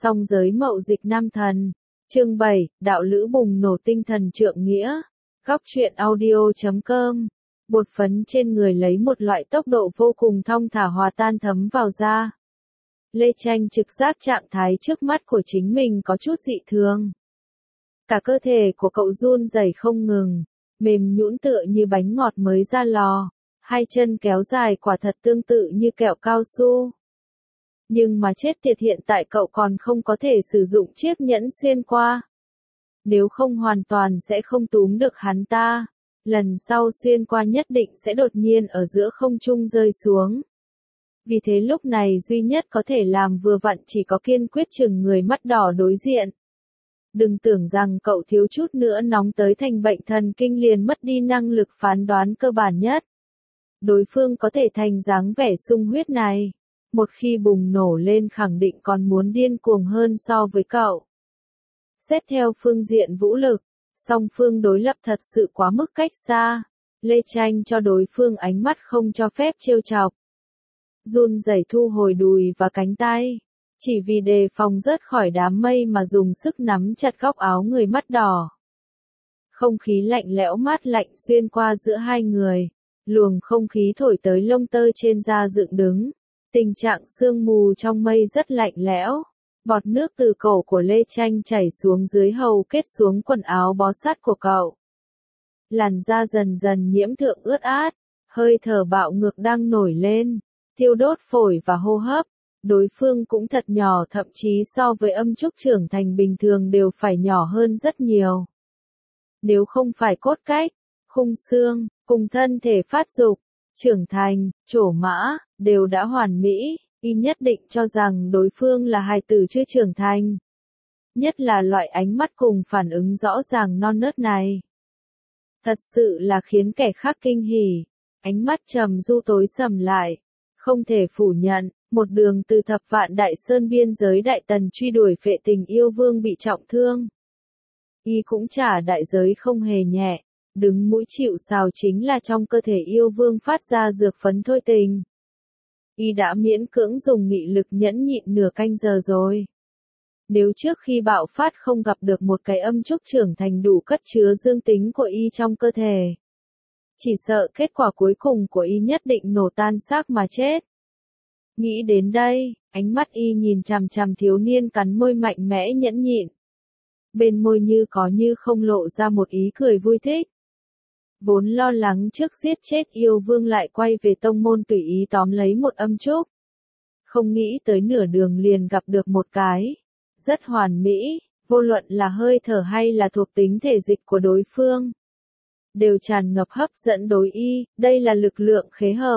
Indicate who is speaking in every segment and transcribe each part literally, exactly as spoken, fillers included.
Speaker 1: Song giới mậu dịch nam thần. Chương bảy, đạo lữ bùng nổ tinh thần trượng nghĩa. Góc truyện audio chấm com. Bột phấn trên người lấy một loại tốc độ vô cùng thong thả hòa tan thấm vào da. Lê Tranh trực giác trạng thái trước mắt của chính mình có chút dị thường. Cả cơ thể của cậu run rẩy không ngừng, mềm nhũn tựa như bánh ngọt mới ra lò, hai chân kéo dài quả thật tương tự như kẹo cao su. Nhưng mà chết tiệt, hiện tại cậu còn không có thể sử dụng chiếc nhẫn xuyên qua. Nếu không hoàn toàn sẽ không túm được hắn ta. Lần sau xuyên qua nhất định sẽ đột nhiên ở giữa không trung rơi xuống. Vì thế lúc này duy nhất có thể làm vừa vặn chỉ có kiên quyết chừng người mắt đỏ đối diện. Đừng tưởng rằng cậu thiếu chút nữa nóng tới thành bệnh thần kinh liền mất đi năng lực phán đoán cơ bản nhất. Đối phương có thể thành dáng vẻ sung huyết này. Một khi bùng nổ lên khẳng định còn muốn điên cuồng hơn so với cậu. Xét theo phương diện vũ lực, song phương đối lập thật sự quá mức cách xa. Lê Tranh cho đối phương ánh mắt không cho phép trêu chọc. Run rẩy thu hồi đùi và cánh tay. Chỉ vì đề phòng rớt khỏi đám mây mà dùng sức nắm chặt góc áo người mắt đỏ. Không khí lạnh lẽo mát lạnh xuyên qua giữa hai người. Luồng không khí thổi tới lông tơ trên da dựng đứng. Tình trạng sương mù trong mây rất lạnh lẽo. Bọt nước từ cổ của Lê Tranh chảy xuống dưới hầu kết xuống quần áo bó sát của cậu. Làn da dần dần nhiễm thượng ướt át, hơi thở bạo ngược đang nổi lên, thiêu đốt phổi và hô hấp. Đối phương cũng thật nhỏ, thậm chí so với âm trúc trưởng thành bình thường đều phải nhỏ hơn rất nhiều. Nếu không phải cốt cách, khung xương, cùng thân thể phát dục, trưởng thành, trổ mã, đều đã hoàn mỹ, y nhất định cho rằng đối phương là hài tử chưa trưởng thành. Nhất là loại ánh mắt cùng phản ứng rõ ràng non nớt này. Thật sự là khiến kẻ khác kinh hỉ, ánh mắt trầm du tối sầm lại. Không thể phủ nhận, một đường từ thập vạn đại sơn biên giới đại tần truy đuổi phệ tình yêu vương bị trọng thương. Y cũng trả đại giới không hề nhẹ. Đứng mũi chịu sào chính là trong cơ thể yêu vương phát ra dược phấn thôi tình. Y đã miễn cưỡng dùng nghị lực nhẫn nhịn nửa canh giờ rồi. Nếu trước khi bạo phát không gặp được một cái âm trúc trưởng thành đủ cất chứa dương tính của Y trong cơ thể, chỉ sợ kết quả cuối cùng của Y nhất định nổ tan xác mà chết. Nghĩ đến đây, ánh mắt Y nhìn chằm chằm thiếu niên cắn môi mạnh mẽ nhẫn nhịn. Bên môi như có như không lộ ra một ý cười vui thích. Vốn lo lắng trước giết chết yêu vương lại quay về tông môn tùy ý tóm lấy một âm trúc. Không nghĩ tới nửa đường liền gặp được một cái. Rất hoàn mỹ, vô luận là hơi thở hay là thuộc tính thể dịch của đối phương. Đều tràn ngập hấp dẫn đối Y, đây là lực lượng khế hợp.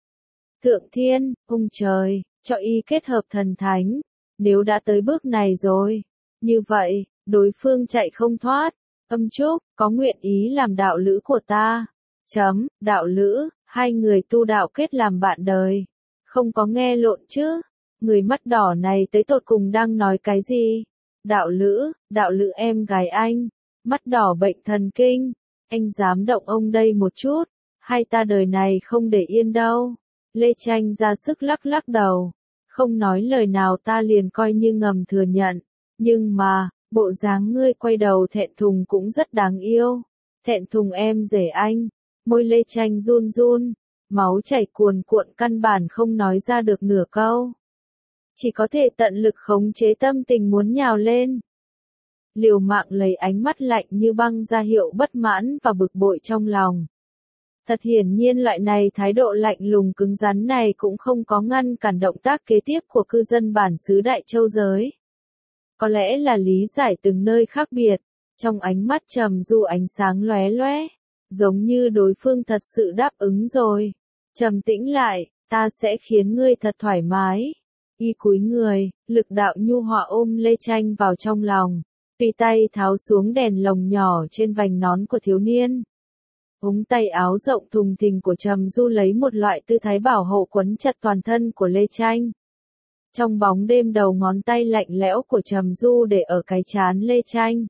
Speaker 1: Thượng thiên, ông trời, cho Y kết hợp thần thánh. Nếu đã tới bước này rồi, như vậy, đối phương chạy không thoát. Âm trúc, có nguyện ý làm đạo lữ của ta. Chấm, đạo lữ, hai người tu đạo kết làm bạn đời. Không có nghe lộn chứ. Người mắt đỏ này tới tột cùng đang nói cái gì? Đạo lữ, đạo lữ em gái anh. Mắt đỏ bệnh thần kinh. Anh dám động ông đây một chút. Hai ta đời này không để yên đâu. Lê Tranh ra sức lắc lắc đầu. Không nói lời nào ta liền coi như ngầm thừa nhận. Nhưng mà, bộ dáng ngươi quay đầu thẹn thùng cũng rất đáng yêu. Thẹn thùng em rể anh. Môi Lê Tranh run run. Máu chảy cuồn cuộn căn bản không nói ra được nửa câu. Chỉ có thể tận lực khống chế tâm tình muốn nhào lên. Liều mạng lấy ánh mắt lạnh như băng ra hiệu bất mãn và bực bội trong lòng. Thật hiển nhiên loại này thái độ lạnh lùng cứng rắn này cũng không có ngăn cản động tác kế tiếp của cư dân bản xứ Đại Châu giới. Có lẽ là lý giải từng nơi khác biệt, trong ánh mắt trầm du ánh sáng lóe lóe, giống như đối phương thật sự đáp ứng rồi. Trầm tĩnh lại, ta sẽ khiến ngươi thật thoải mái. Y cúi người, lực đạo nhu hòa ôm Lê Tranh vào trong lòng, tùy tay tháo xuống đèn lồng nhỏ trên vành nón của thiếu niên. Ống tay áo rộng thùng thình của Trầm Du lấy một loại tư thái bảo hộ quấn chặt toàn thân của Lê Tranh. Trong bóng đêm đầu ngón tay lạnh lẽo của Trầm Du để ở cái trán Lê Tranh.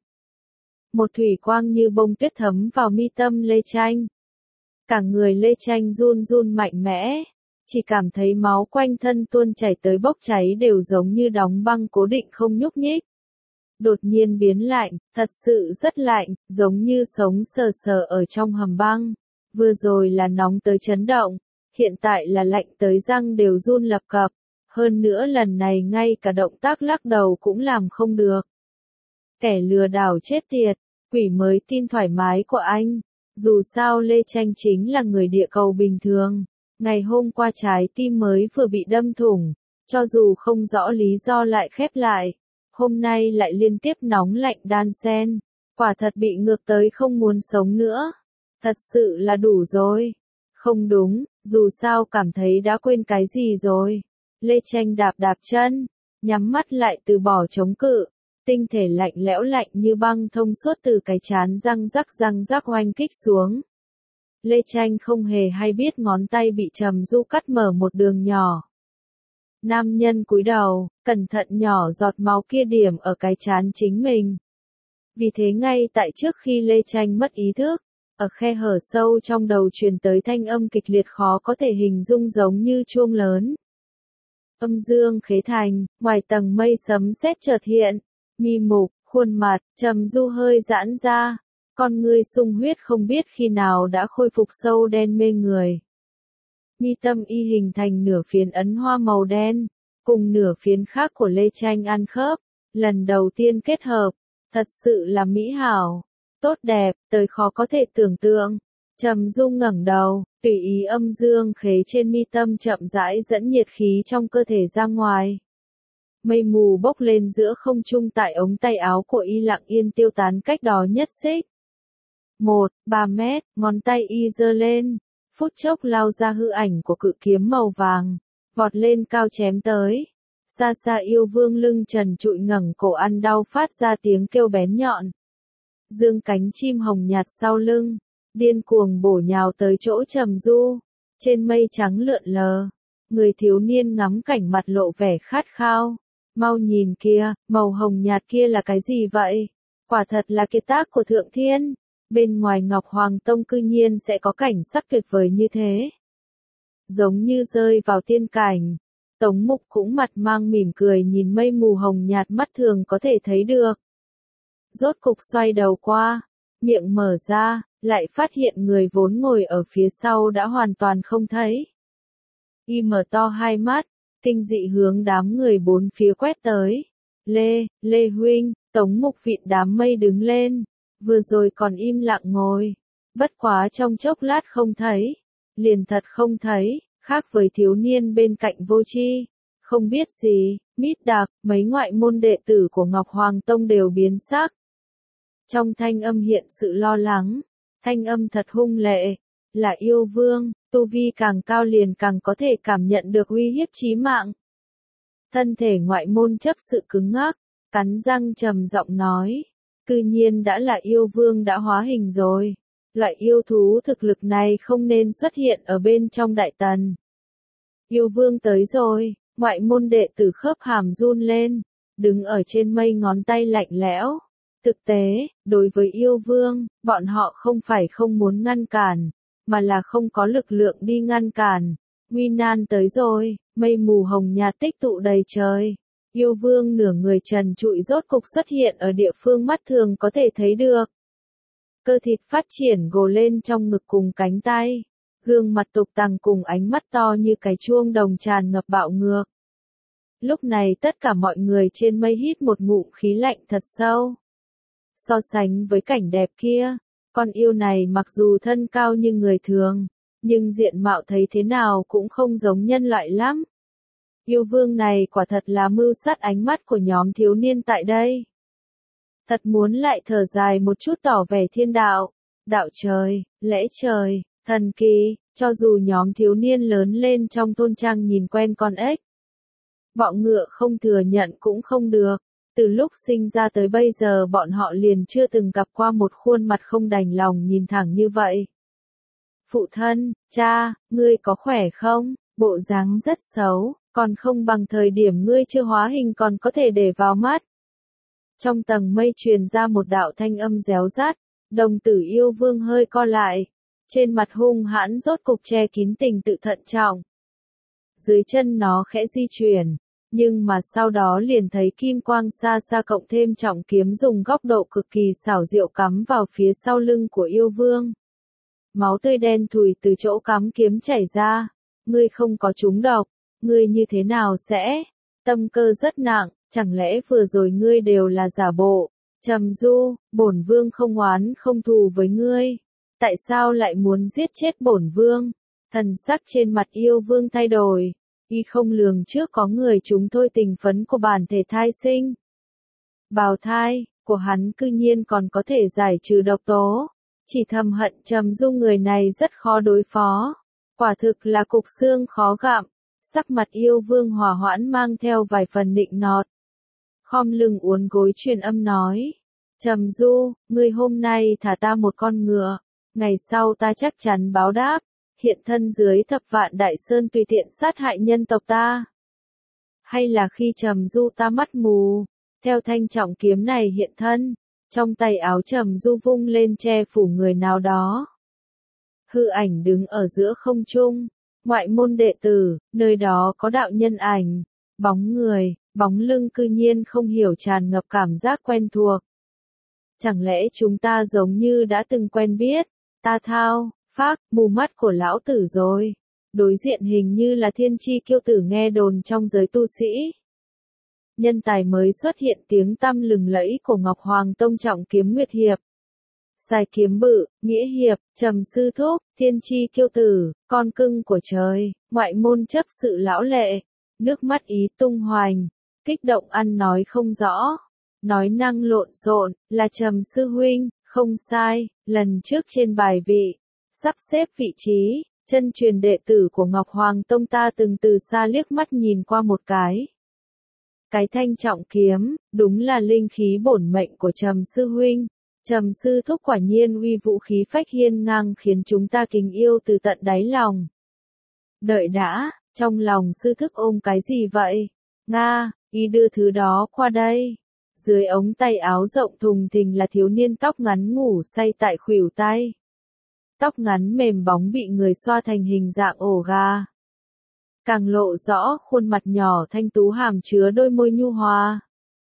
Speaker 1: Một thủy quang như bông tuyết thấm vào mi tâm Lê Tranh. Cả người Lê Tranh run run mạnh mẽ. chỉ cảm thấy máu quanh thân tuôn chảy tới bốc cháy đều giống như đóng băng cố định không nhúc nhích. Đột nhiên biến lạnh, thật sự rất lạnh, giống như sống sờ sờ ở trong hầm băng. Vừa rồi là nóng tới chấn động, hiện tại là lạnh tới răng đều run lập cập. Hơn nữa lần này ngay cả động tác lắc đầu cũng làm không được. Kẻ lừa đảo chết tiệt, quỷ mới tin thoải mái của anh. Dù sao Lê Tranh chính là người địa cầu bình thường. Ngày hôm qua trái tim mới vừa bị đâm thủng, cho dù không rõ lý do lại khép lại. Hôm nay lại liên tiếp nóng lạnh đan xen. Quả thật bị ngược tới không muốn sống nữa. Thật sự là đủ rồi. Không đúng, dù sao cảm thấy đã quên cái gì rồi. Lê Tranh đạp đạp chân, nhắm mắt lại từ bỏ chống cự. Tinh thể lạnh lẽo lạnh như băng thông suốt từ cái trán răng rắc răng rắc oanh kích xuống. Lê Tranh không hề hay biết ngón tay bị Trầm Du cắt mở một đường nhỏ. Nam nhân cúi đầu, cẩn thận nhỏ giọt máu kia điểm ở cái trán chính mình. Vì thế ngay tại trước khi Lê Tranh mất ý thức, ở khe hở sâu trong đầu truyền tới thanh âm kịch liệt khó có thể hình dung giống như chuông lớn. Âm dương khế thành, ngoài tầng mây sấm sét chợt hiện, mi mục, khuôn mặt, Trầm Du hơi giãn ra, con ngươi sung huyết không biết khi nào đã khôi phục sâu đen mê người. Mi tâm y hình thành nửa phiến ấn hoa màu đen, cùng nửa phiến khác của Lê Tranh ăn khớp, lần đầu tiên kết hợp, thật sự là mỹ hảo, tốt đẹp, tới khó có thể tưởng tượng. Trầm Du ngẩng đầu, tùy ý âm dương khế trên mi tâm chậm rãi dẫn nhiệt khí trong cơ thể ra ngoài. Mây mù bốc lên giữa không trung tại ống tay áo của y lặng yên tiêu tán cách đó nhất xích. Một, ba mét, ngón tay y giơ lên, phút chốc lao ra hư ảnh của cự kiếm màu vàng, vọt lên cao chém tới. Xa xa yêu vương lưng trần trụi ngẩng cổ ăn đau phát ra tiếng kêu bén nhọn. Dương cánh chim hồng nhạt sau lưng, điên cuồng bổ nhào tới chỗ Trầm Du. Trên mây trắng lượn lờ, người thiếu niên ngắm cảnh mặt lộ vẻ khát khao. Mau nhìn kia, màu hồng nhạt kia là cái gì vậy? Quả thật là kiệt tác của Thượng Thiên. Bên ngoài Ngọc Hoàng Tông cư nhiên sẽ có cảnh sắc tuyệt vời như thế. Giống như rơi vào tiên cảnh. Tống Mục cũng mặt mang mỉm cười nhìn mây mù hồng nhạt mắt thường có thể thấy được. Rốt cục xoay đầu qua, miệng mở ra, lại phát hiện người vốn ngồi ở phía sau đã hoàn toàn không thấy. Y mở to hai mắt, kinh dị hướng đám người bốn phía quét tới. Lê, Lê huynh, Tống Mục vịn đám mây đứng lên, vừa rồi còn im lặng ngồi, bất quá trong chốc lát không thấy, liền thật không thấy, khác với thiếu niên bên cạnh vô tri, không biết gì, mít đặc, mấy ngoại môn đệ tử của Ngọc Hoàng Tông đều biến sắc. Trong thanh âm hiện sự lo lắng, thanh âm thật hung lệ, là yêu vương, tu vi càng cao liền càng có thể cảm nhận được uy hiếp chí mạng. Thân thể ngoại môn chấp sự cứng ngắc, cắn răng trầm giọng nói, cư nhiên đã là yêu vương đã hóa hình rồi. Loại yêu thú thực lực này không nên xuất hiện ở bên trong đại tần. Yêu vương tới rồi, ngoại môn đệ tử khớp hàm run lên, đứng ở trên mây ngón tay lạnh lẽo. Thực tế, đối với yêu vương, bọn họ không phải không muốn ngăn cản, mà là không có lực lượng đi ngăn cản. Nguy nan tới rồi, mây mù hồng nhạt tích tụ đầy trời. Yêu vương nửa người trần trụi rốt cục xuất hiện ở địa phương mắt thường có thể thấy được. Cơ thịt phát triển gồ lên trong ngực cùng cánh tay. Gương mặt tục tằng cùng ánh mắt to như cái chuông đồng tràn ngập bạo ngược. Lúc này tất cả mọi người trên mây hít một ngụm khí lạnh thật sâu. So sánh với cảnh đẹp kia, con yêu này mặc dù thân cao như người thường, nhưng diện mạo thấy thế nào cũng không giống nhân loại lắm. Yêu vương này quả thật là mưu sát ánh mắt của nhóm thiếu niên tại đây. Thật muốn lại thở dài một chút tỏ vẻ thiên đạo, đạo trời, lẽ trời, thần kỳ, cho dù nhóm thiếu niên lớn lên trong thôn trang nhìn quen con ếch. Bọ ngựa không thừa nhận cũng không được, từ lúc sinh ra tới bây giờ bọn họ liền chưa từng gặp qua một khuôn mặt không đành lòng nhìn thẳng như vậy. Phụ thân, cha, ngươi có khỏe không? Bộ dáng rất xấu, còn không bằng thời điểm ngươi chưa hóa hình còn có thể để vào mắt. Trong tầng mây truyền ra một đạo thanh âm réo rát, đồng tử yêu vương hơi co lại, trên mặt hung hãn rốt cục che kín tình tự thận trọng. dưới chân nó khẽ di chuyển, nhưng mà sau đó liền thấy kim quang xa xa cộng thêm trọng kiếm dùng góc độ cực kỳ xảo diệu cắm vào phía sau lưng của yêu vương. Máu tươi đen thùi từ chỗ cắm kiếm chảy ra. Ngươi không có trúng độc, ngươi như thế nào sẽ? Tâm cơ rất nặng, chẳng lẽ vừa rồi ngươi đều là giả bộ? Trầm Du, bổn vương không oán không thù với ngươi. Tại sao lại muốn giết chết bổn vương? Thần sắc trên mặt yêu vương thay đổi. Y không lường trước có người chúng thôi tình phấn của bản thể thai sinh. Bào thai của hắn cư nhiên còn có thể giải trừ độc tố. Chỉ thầm hận Trầm Du người này rất khó đối phó. Quả thực là cục xương khó gặm. Sắc mặt yêu vương hòa hoãn mang theo vài phần nịnh nọt. Khom lưng uốn gối truyền âm nói. Trầm Du, ngươi hôm nay thả ta một con ngựa. Ngày sau ta chắc chắn báo đáp. Hiện thân dưới thập vạn đại sơn tùy tiện sát hại nhân tộc ta. Hay là khi Trầm Du ta mắt mù, theo thanh trọng kiếm này hiện thân, trong tay áo Trầm Du vung lên che phủ người nào đó. Hư ảnh đứng ở giữa không trung, ngoại môn đệ tử, nơi đó có đạo nhân ảnh, bóng người, bóng lưng cư nhiên không hiểu tràn ngập cảm giác quen thuộc. Chẳng lẽ chúng ta giống như đã từng quen biết, ta thao. Phác, mù mắt của lão tử rồi. Đối diện hình như là thiên chi kiêu tử nghe đồn trong giới tu sĩ. Nhân tài mới xuất hiện tiếng tăm lừng lẫy của Ngọc Hoàng Tông trọng kiếm Nguyệt Hiệp. Sai kiếm bự, nghĩa hiệp, Trầm sư thúc, thiên chi kiêu tử, con cưng của trời, ngoại môn chấp sự lão lệ. Nước mắt ý tung hoành, kích động ăn nói không rõ. Nói năng lộn xộn, là Trầm sư huynh, không sai, lần trước trên bài vị. Sắp xếp vị trí, chân truyền đệ tử của Ngọc Hoàng Tông ta từng từ xa liếc mắt nhìn qua một cái. Cái thanh trọng kiếm, đúng là linh khí bổn mệnh của Trầm sư huynh. Trầm sư thúc quả nhiên uy vũ khí phách hiên ngang khiến chúng ta kính yêu từ tận đáy lòng. Đợi đã, trong lòng sư thúc ôm cái gì vậy? Nga, y đưa thứ đó qua đây. Dưới ống tay áo rộng thùng thình là thiếu niên tóc ngắn ngủ say tại khuỷu tay. Tóc ngắn mềm bóng bị người xoa thành hình dạng ổ gà. Càng lộ rõ khuôn mặt nhỏ thanh tú hàm chứa đôi môi nhu hòa.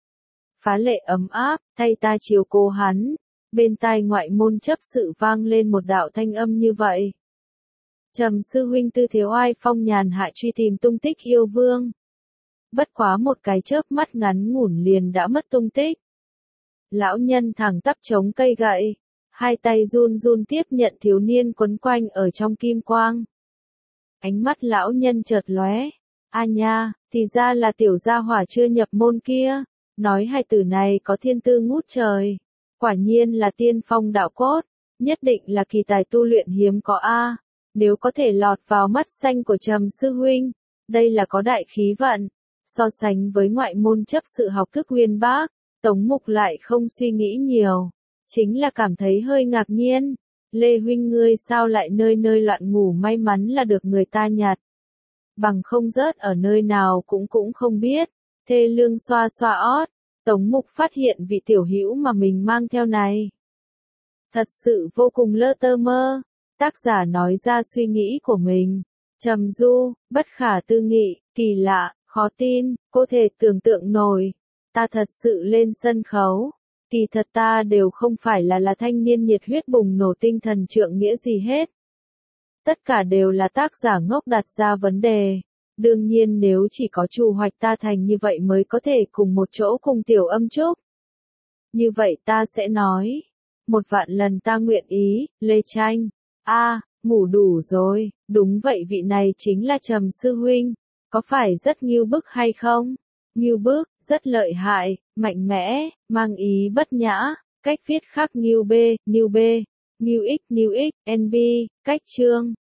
Speaker 1: Phá lệ ấm áp, thay ta chiều cô hắn. Bên tai ngoại môn chấp sự vang lên một đạo thanh âm như vậy. Trầm sư huynh tư thiếu ai phong nhàn hạ truy tìm tung tích yêu vương. Bất quá một cái chớp mắt ngắn ngủn liền đã mất tung tích. Lão nhân thẳng tắp chống cây gậy. Hai tay run run tiếp nhận thiếu niên quấn quanh ở trong kim quang. Ánh mắt lão nhân chợt lóe. A nha, thì ra là tiểu gia hỏa chưa nhập môn kia. Nói hai từ này có thiên tư ngút trời. Quả nhiên là tiên phong đạo cốt. Nhất định là kỳ tài tu luyện hiếm có A. Nếu có thể lọt vào mắt xanh của Trầm sư huynh. Đây là có đại khí vận. So sánh với ngoại môn chấp sự học thức uyên bác. Tống Mục lại không suy nghĩ nhiều. Chính là cảm thấy hơi ngạc nhiên. Lê huynh ngươi sao lại nơi nơi loạn ngủ, may mắn là được người ta nhặt. Bằng không rớt ở nơi nào cũng cũng không biết. Thê lương xoa xoa ót. Tống Mục phát hiện vị tiểu hữu mà mình mang theo này. Thật sự vô cùng lơ tơ mơ. Tác giả nói ra suy nghĩ của mình. Trầm Du, bất khả tư nghị, kỳ lạ, khó tin, có thể tưởng tượng nổi. Ta thật sự lên sân khấu. Kỳ thật ta đều không phải là là thanh niên nhiệt huyết bùng nổ tinh thần trượng nghĩa gì hết. Tất cả đều là tác giả ngốc đặt ra vấn đề. Đương nhiên nếu chỉ có Chu Hoạch ta thành như vậy mới có thể cùng một chỗ cùng tiểu âm trúc. Như vậy ta sẽ nói. Một vạn lần ta nguyện ý, Lê Tranh. A, à, ngủ đủ rồi, đúng vậy vị này chính là Trầm sư huynh. Có phải rất nghiêu bức hay không? Nghiêu bức, rất lợi hại, mạnh mẽ, mang ý bất nhã, cách viết khác nghiêu B, nghiêu B, nghiêu X, nghiêu X, en bê, cách chương.